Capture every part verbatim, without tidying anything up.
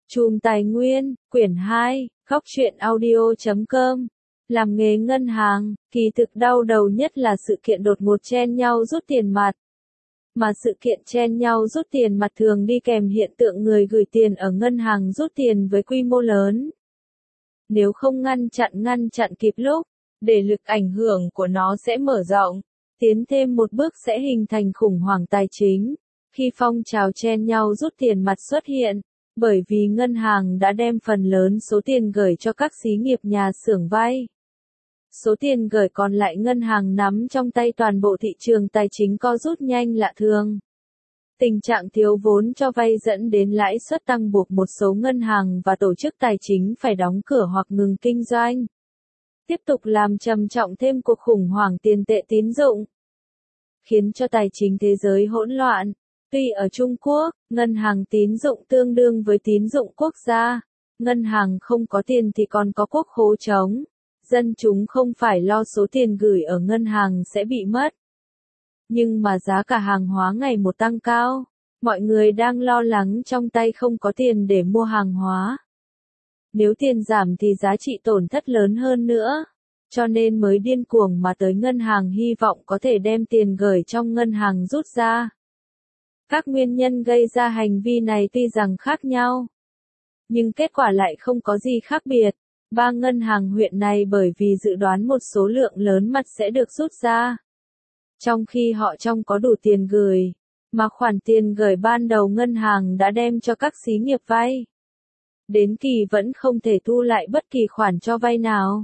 Chùm Tài nguyên, quyển hai, góc truyện audio chấm com. Làm nghề ngân hàng, kỳ thực đau đầu nhất là sự kiện đột ngột chen nhau rút tiền mặt. Mà sự kiện chen nhau rút tiền mặt thường đi kèm hiện tượng người gửi tiền ở ngân hàng rút tiền với quy mô lớn. Nếu không ngăn chặn ngăn chặn kịp lúc, để lực ảnh hưởng của nó sẽ mở rộng, tiến thêm một bước sẽ hình thành khủng hoảng tài chính. Khi phong trào chen nhau rút tiền mặt xuất hiện, bởi vì ngân hàng đã đem phần lớn số tiền gửi cho các xí nghiệp nhà xưởng vay. Số tiền gửi còn lại ngân hàng nắm trong tay toàn bộ thị trường tài chính co rút nhanh lạ thường. Tình trạng thiếu vốn cho vay dẫn đến lãi suất tăng buộc một số ngân hàng và tổ chức tài chính phải đóng cửa hoặc ngừng kinh doanh. Tiếp tục làm trầm trọng thêm cuộc khủng hoảng tiền tệ tín dụng, khiến cho tài chính thế giới hỗn loạn. Tuy ở Trung Quốc, ngân hàng tín dụng tương đương với tín dụng quốc gia, ngân hàng không có tiền thì còn có quốc khố trống. Dân chúng không phải lo số tiền gửi ở ngân hàng sẽ bị mất. Nhưng mà giá cả hàng hóa ngày một tăng cao, mọi người đang lo lắng trong tay không có tiền để mua hàng hóa. Nếu tiền giảm thì giá trị tổn thất lớn hơn nữa, cho nên mới điên cuồng mà tới ngân hàng hy vọng có thể đem tiền gửi trong ngân hàng rút ra. Các nguyên nhân gây ra hành vi này tuy rằng khác nhau, nhưng kết quả lại không có gì khác biệt. Ba ngân hàng huyện này bởi vì dự đoán một số lượng lớn mặt sẽ được rút ra, trong khi họ trong có đủ tiền gửi, mà khoản tiền gửi ban đầu ngân hàng đã đem cho các xí nghiệp vay. Đến kỳ vẫn không thể thu lại bất kỳ khoản cho vay nào.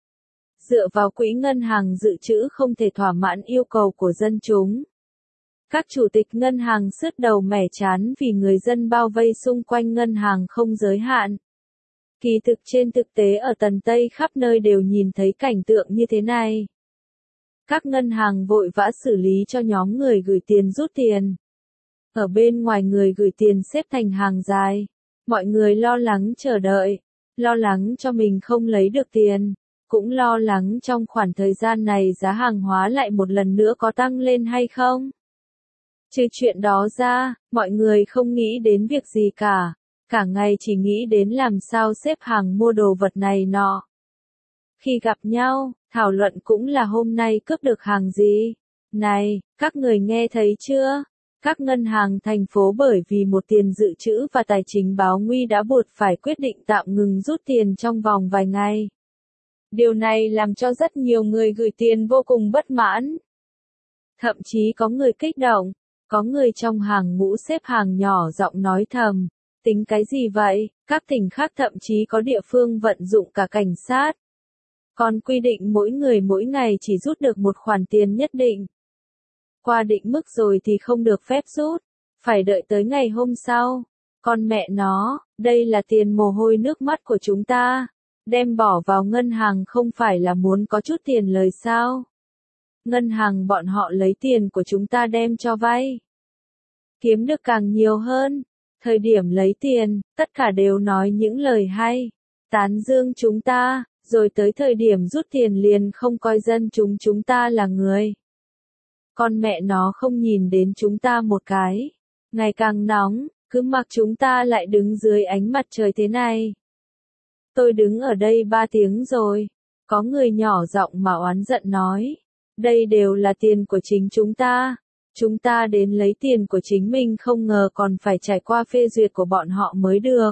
Dựa vào quỹ ngân hàng dự trữ không thể thỏa mãn yêu cầu của dân chúng. Các chủ tịch ngân hàng sứt đầu mẻ trán vì người dân bao vây xung quanh ngân hàng không giới hạn. Kỳ thực trên thực tế ở Tần Tây khắp nơi đều nhìn thấy cảnh tượng như thế này. Các ngân hàng vội vã xử lý cho nhóm người gửi tiền rút tiền. Ở bên ngoài người gửi tiền xếp thành hàng dài. Mọi người lo lắng chờ đợi, lo lắng cho mình không lấy được tiền, cũng lo lắng trong khoảng thời gian này giá hàng hóa lại một lần nữa có tăng lên hay không. Trừ chuyện đó ra, mọi người không nghĩ đến việc gì cả, cả ngày chỉ nghĩ đến làm sao xếp hàng mua đồ vật này nọ. Khi gặp nhau, thảo luận cũng là hôm nay cướp được hàng gì. Này, các người nghe thấy chưa? Các ngân hàng thành phố bởi vì một tiền dự trữ và tài chính báo nguy đã buộc phải quyết định tạm ngừng rút tiền trong vòng vài ngày. Điều này làm cho rất nhiều người gửi tiền vô cùng bất mãn. Thậm chí có người kích động, có người trong hàng ngũ xếp hàng nhỏ giọng nói thầm, tính cái gì vậy? Các tỉnh khác thậm chí có địa phương vận dụng cả cảnh sát. Còn quy định mỗi người mỗi ngày chỉ rút được một khoản tiền nhất định. Qua định mức rồi thì không được phép rút, phải đợi tới ngày hôm sau. Con mẹ nó, đây là tiền mồ hôi nước mắt của chúng ta, đem bỏ vào ngân hàng không phải là muốn có chút tiền lời sao? Ngân hàng bọn họ lấy tiền của chúng ta đem cho vay, kiếm được càng nhiều hơn. Thời điểm lấy tiền, tất cả đều nói những lời hay, tán dương chúng ta, rồi tới thời điểm rút tiền liền không coi dân chúng chúng ta là người. Con mẹ nó không nhìn đến chúng ta một cái. Ngày càng nóng, cứ mặc chúng ta lại đứng dưới ánh mặt trời thế này. Tôi đứng ở đây ba tiếng rồi. Có người nhỏ giọng mà oán giận nói. Đây đều là tiền của chính chúng ta. Chúng ta đến lấy tiền của chính mình không ngờ còn phải trải qua phê duyệt của bọn họ mới được.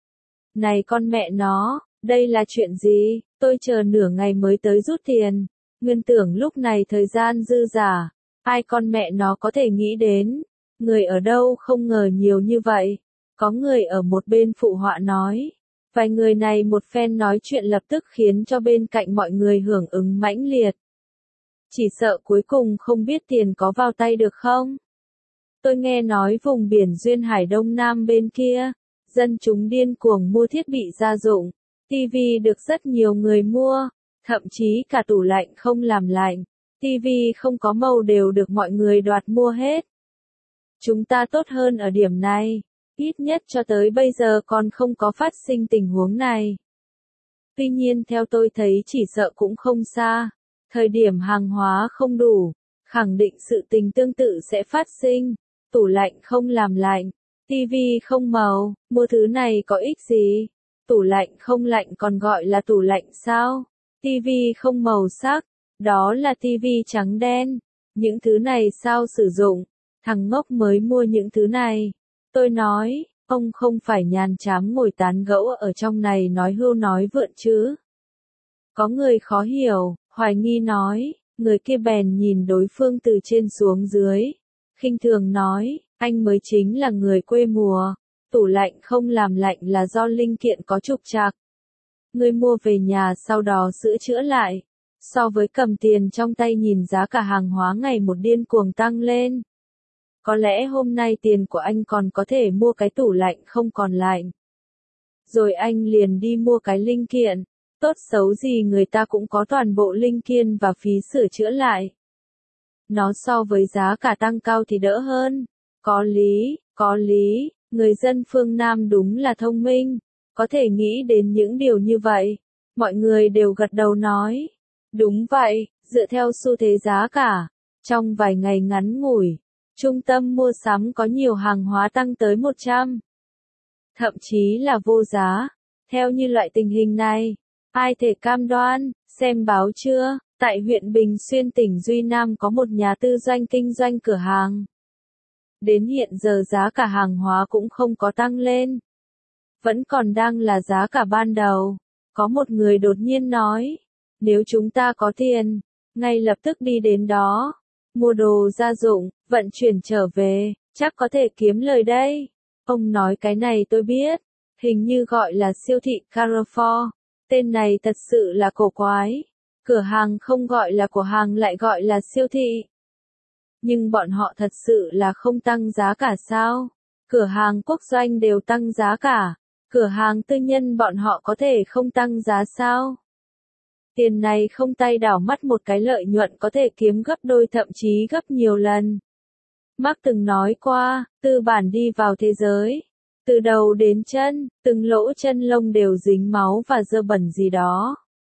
Này con mẹ nó, đây là chuyện gì? Tôi chờ nửa ngày mới tới rút tiền. Nguyên tưởng lúc này thời gian dư dả. Ai con mẹ nó có thể nghĩ đến, người ở đâu không ngờ nhiều như vậy. Có người ở một bên phụ họa nói. Vài người này một phen nói chuyện lập tức khiến cho bên cạnh mọi người hưởng ứng mãnh liệt. Chỉ sợ cuối cùng không biết tiền có vào tay được không? Tôi nghe nói vùng biển duyên hải Đông Nam bên kia, dân chúng điên cuồng mua thiết bị gia dụng, tivi được rất nhiều người mua, thậm chí cả tủ lạnh không làm lạnh. tivi không có màu đều được mọi người đoạt mua hết. Chúng ta tốt hơn ở điểm này, ít nhất cho tới bây giờ còn không có phát sinh tình huống này. Tuy nhiên theo tôi thấy chỉ sợ cũng không xa, thời điểm hàng hóa không đủ, khẳng định sự tình tương tự sẽ phát sinh, tủ lạnh không làm lạnh, Tivi không màu, mua thứ này có ích gì? Tủ lạnh không lạnh còn gọi là tủ lạnh sao? Tivi không màu sắc, đó là tivi trắng đen. Những thứ này sao sử dụng? Thằng ngốc mới mua những thứ này. Tôi nói, ông không phải nhàn chán ngồi tán gẫu ở trong này nói hưu nói vượn chứ. Có người khó hiểu, hoài nghi nói, người kia bèn nhìn đối phương từ trên xuống dưới. Khinh thường nói, anh mới chính là người quê mùa. Tủ lạnh không làm lạnh là do linh kiện có trục trặc. Ngươi mua về nhà sau đó sửa chữa lại. So với cầm tiền trong tay nhìn giá cả hàng hóa ngày một điên cuồng tăng lên. Có lẽ hôm nay tiền của anh còn có thể mua cái tủ lạnh không còn lạnh. Rồi anh liền đi mua cái linh kiện. Tốt xấu gì người ta cũng có toàn bộ linh kiện và phí sửa chữa lại. Nó so với giá cả tăng cao thì đỡ hơn. Có lý, có lý, người dân phương Nam đúng là thông minh. Có thể nghĩ đến những điều như vậy. Mọi người đều gật đầu nói. Đúng vậy, dựa theo xu thế giá cả. Trong vài ngày ngắn ngủi, trung tâm mua sắm có nhiều hàng hóa tăng tới một trăm. Thậm chí là vô giá. Theo như loại tình hình này, ai thể cam đoan, xem báo chưa, tại huyện Bình Xuyên tỉnh Duy Nam có một nhà tư doanh kinh doanh cửa hàng. Đến hiện giờ giá cả hàng hóa cũng không có tăng lên. Vẫn còn đang là giá cả ban đầu. Có một người đột nhiên nói, nếu chúng ta có tiền, ngay lập tức đi đến đó, mua đồ gia dụng, vận chuyển trở về, chắc có thể kiếm lời đây. Ông nói cái này tôi biết, hình như gọi là siêu thị Carrefour. Tên này thật sự là cổ quái. Cửa hàng không gọi là cửa hàng lại gọi là siêu thị. Nhưng bọn họ thật sự là không tăng giá cả sao? Cửa hàng quốc doanh đều tăng giá cả. Cửa hàng tư nhân bọn họ có thể không tăng giá sao? Tiền này không tay đảo mắt một cái lợi nhuận có thể kiếm gấp đôi thậm chí gấp nhiều lần. Marx từng nói qua, tư bản đi vào thế giới. Từ đầu đến chân, từng lỗ chân lông đều dính máu và dơ bẩn gì đó.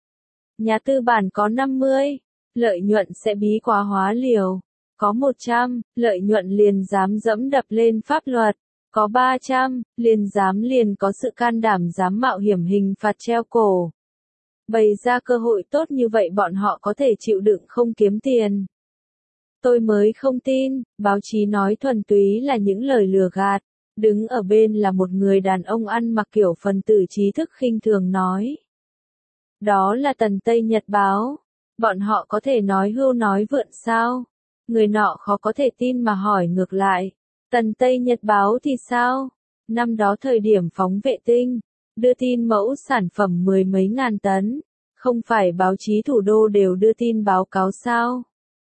Nhà tư bản có năm mươi, lợi nhuận sẽ bí quá hóa liều. Có một trăm, lợi nhuận liền dám dẫm đập lên pháp luật. Có ba trăm, liền dám liền có sự can đảm dám mạo hiểm hình phạt treo cổ. Bày ra cơ hội tốt như vậy bọn họ có thể chịu đựng không kiếm tiền. Tôi mới không tin, báo chí nói thuần túy là những lời lừa gạt. Đứng ở bên là một người đàn ông ăn mặc kiểu phần tử trí thức khinh thường nói. Đó là Tần Tây Nhật Báo. Bọn họ có thể nói hưu nói vượn sao? Người nọ khó có thể tin mà hỏi ngược lại. Tần Tây Nhật Báo thì sao? Năm đó thời điểm phóng vệ tinh, đưa tin mẫu sản phẩm mười mấy ngàn tấn. Không phải báo chí thủ đô đều đưa tin báo cáo sao?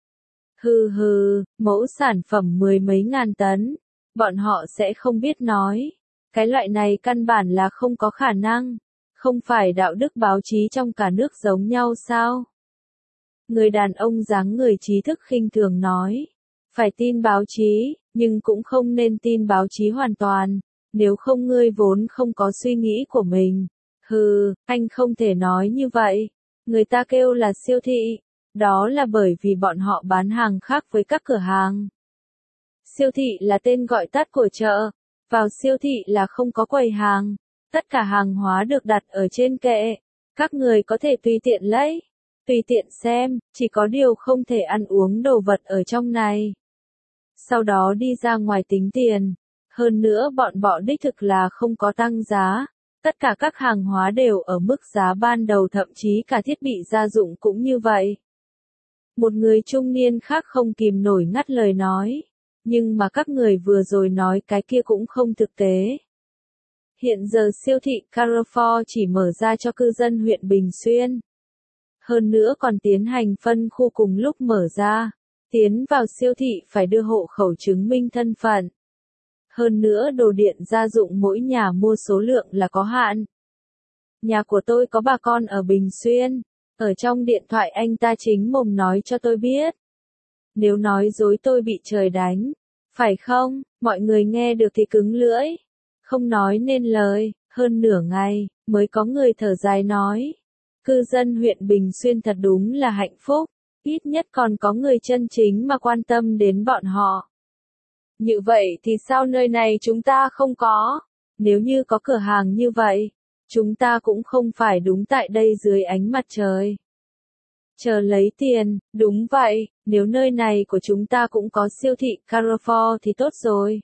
Hừ hừ, mẫu sản phẩm mười mấy ngàn tấn. Bọn họ sẽ không biết nói. Cái loại này căn bản là không có khả năng. Không phải đạo đức báo chí trong cả nước giống nhau sao? Người đàn ông dáng người trí thức khinh thường nói. Phải tin báo chí, nhưng cũng không nên tin báo chí hoàn toàn. Nếu không ngươi vốn không có suy nghĩ của mình. Hừ, anh không thể nói như vậy. Người ta kêu là siêu thị. Đó là bởi vì bọn họ bán hàng khác với các cửa hàng. Siêu thị là tên gọi tắt của chợ. Vào siêu thị là không có quầy hàng. Tất cả hàng hóa được đặt ở trên kệ. Các người có thể tùy tiện lấy, tùy tiện xem, chỉ có điều không thể ăn uống đồ vật ở trong này. Sau đó đi ra ngoài tính tiền. Hơn nữa bọn bọ đích thực là không có tăng giá. Tất cả các hàng hóa đều ở mức giá ban đầu thậm chí cả thiết bị gia dụng cũng như vậy. Một người trung niên khác không kìm nổi ngắt lời nói. Nhưng mà các người vừa rồi nói cái kia cũng không thực tế. Hiện giờ siêu thị Carrefour chỉ mở ra cho cư dân huyện Bình Xuyên. Hơn nữa còn tiến hành phân khu cùng lúc mở ra. Tiến vào siêu thị phải đưa hộ khẩu chứng minh thân phận. Hơn nữa đồ điện gia dụng mỗi nhà mua số lượng là có hạn. Nhà của tôi có bà con ở Bình Xuyên. Ở trong điện thoại anh ta chính mồm nói cho tôi biết. Nếu nói dối tôi bị trời đánh. Phải không? Mọi người nghe được thì cứng lưỡi. Không nói nên lời. Hơn nửa ngày, mới có người thở dài nói. Cư dân huyện Bình Xuyên thật đúng là hạnh phúc. Ít nhất còn có người chân chính mà quan tâm đến bọn họ. Như vậy thì sao nơi này chúng ta không có? Nếu như có cửa hàng như vậy, chúng ta cũng không phải đúng tại đây dưới ánh mặt trời. Chờ lấy tiền, đúng vậy, nếu nơi này của chúng ta cũng có siêu thị Carrefour thì tốt rồi.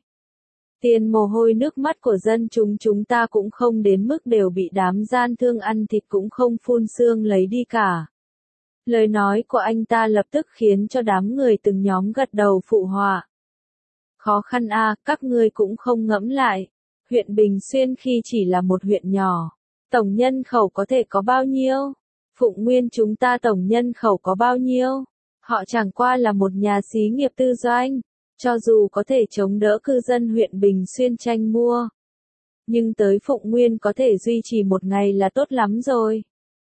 Tiền mồ hôi nước mắt của dân chúng chúng ta cũng không đến mức đều bị đám gian thương ăn thịt cũng không phun xương lấy đi cả. Lời nói của anh ta lập tức khiến cho đám người từng nhóm gật đầu phụ họa. Khó khăn a, à, các ngươi cũng không ngẫm lại. Huyện Bình Xuyên khi chỉ là một huyện nhỏ, tổng nhân khẩu có thể có bao nhiêu? Phụng Nguyên chúng ta tổng nhân khẩu có bao nhiêu? Họ chẳng qua là một nhà xí nghiệp tư doanh, cho dù có thể chống đỡ cư dân huyện Bình Xuyên tranh mua. Nhưng tới Phụng Nguyên có thể duy trì một ngày là tốt lắm rồi.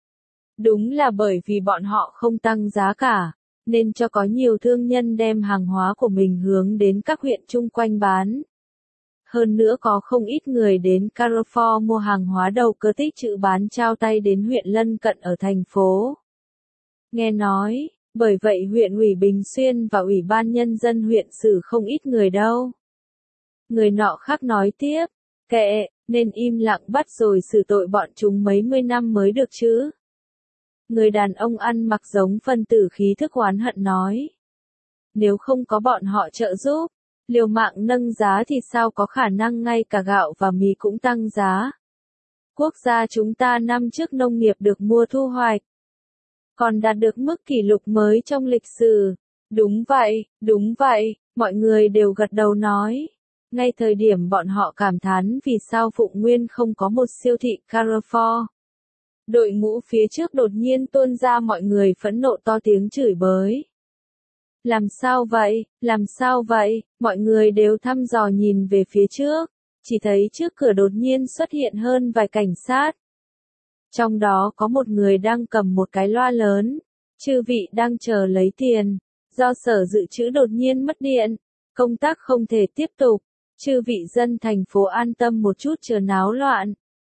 Đúng là bởi vì bọn họ không tăng giá cả, nên cho có nhiều thương nhân đem hàng hóa của mình hướng đến các huyện chung quanh bán. Hơn nữa có không ít người đến Carrefour mua hàng hóa đầu cơ tích trữ bán trao tay đến huyện lân cận ở thành phố. Nghe nói, bởi vậy huyện ủy Bình Xuyên và ủy ban nhân dân huyện xử không ít người đâu. Người nọ khác nói tiếp, kệ, nên im lặng bắt rồi xử tội bọn chúng mấy mươi năm mới được chứ. Người đàn ông ăn mặc giống phân tử khí thức oán hận nói. Nếu không có bọn họ trợ giúp, liều mạng nâng giá thì sao có khả năng ngay cả gạo và mì cũng tăng giá. Quốc gia chúng ta năm trước nông nghiệp được mua thu hoạch, còn đạt được mức kỷ lục mới trong lịch sử. Đúng vậy, đúng vậy, mọi người đều gật đầu nói. Ngay thời điểm bọn họ cảm thán vì sao Phụng Nguyên không có một siêu thị Carrefour. Đội ngũ phía trước đột nhiên tuôn ra mọi người phẫn nộ to tiếng chửi bới. Làm sao vậy, làm sao vậy, mọi người đều thăm dò nhìn về phía trước, chỉ thấy trước cửa đột nhiên xuất hiện hơn vài cảnh sát. Trong đó có một người đang cầm một cái loa lớn, chư vị đang chờ lấy tiền, do sở dự trữ đột nhiên mất điện, công tác không thể tiếp tục, chư vị dân thành phố an tâm một chút chờ náo loạn.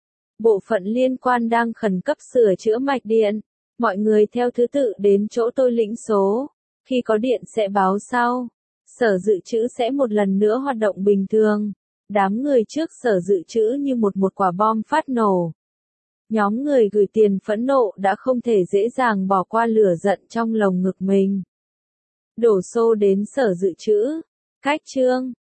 Bộ phận liên quan đang khẩn cấp sửa chữa mạch điện, mọi người theo thứ tự đến chỗ tôi lĩnh số, khi có điện sẽ báo sau, sở dự trữ sẽ một lần nữa hoạt động bình thường, đám người trước sở dự trữ như một một quả bom phát nổ. Nhóm người gửi tiền phẫn nộ đã không thể dễ dàng bỏ qua lửa giận trong lồng ngực mình. Đổ xô đến sở dự trữ, cách chương.